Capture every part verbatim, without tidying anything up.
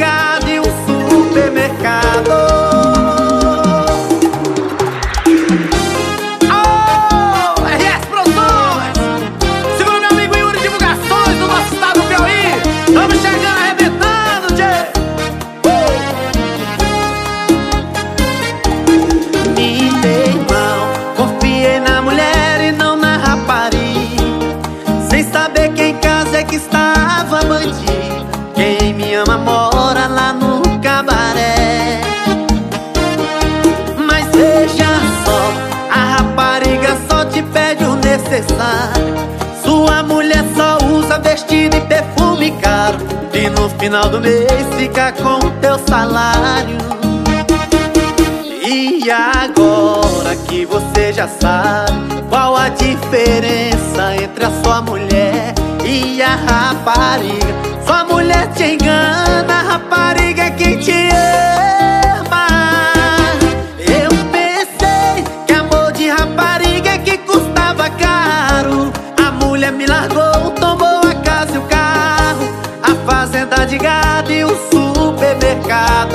gado e um supermercado. Oh, R S Produções! Segura meu amigo Yuri Divulgações do nosso estado do Piauí. Estamos chegando, arrebentando, tchê! Uh! Meu irmão, confiei na mulher e não na rapariga, sem saber que em casa é que estava bandido. Quem me ama mora lá no cabaré. Mas veja só, a rapariga só te pede o necessário. Sua mulher só usa vestido e perfume caro, e no final do mês fica com o teu salário. E agora que você já sabe qual a diferença entre a sua mulher e a rapariga, sua mulher te engana, a rapariga é quem te ama. Eu pensei que amor de rapariga é que custava caro. A mulher me largou, tomou a casa e o carro, a fazenda de gado e o supermercado.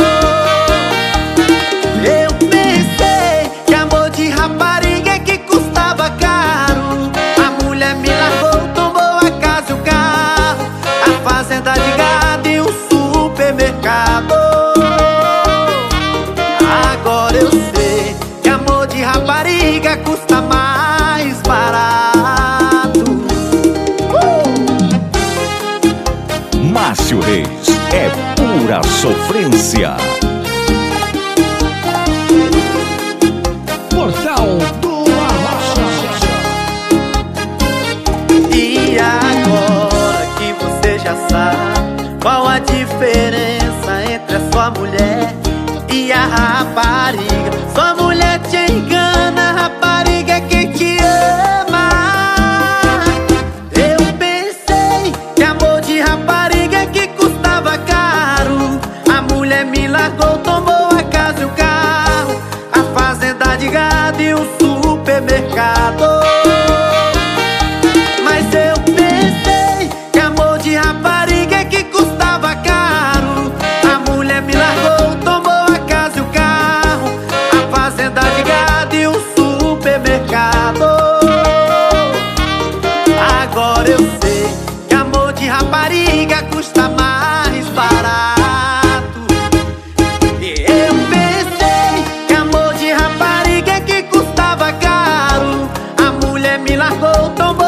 Eu pensei que amor de rapariga é que custava caro. A mulher me largou, tomou a casa e o carro, a fazenda de gado e o supermercado. Agora eu sei que amor de rapariga custa mais barato. uh! Márcio Reis é pura sofrência. Portal do Arrocha. E agora que você já sabe qual a diferença entre a sua mulher e a rapariga, sua mulher te engana, a rapariga é quem te ama. Eu pensei que amor de rapariga é que custava caro. A mulher me largou, tomou a casa e o carro, a fazenda de gado e o supermercado. Mas eu pensei que amor de rapariga é que custava caro. A mulher me largou, tomou a casa e o carro, a fazenda de gado e o supermercado. Agora eu sei que amor de rapariga custa mais barato. Eu pensei que amor de rapariga é que custava caro. A mulher me largou, tomou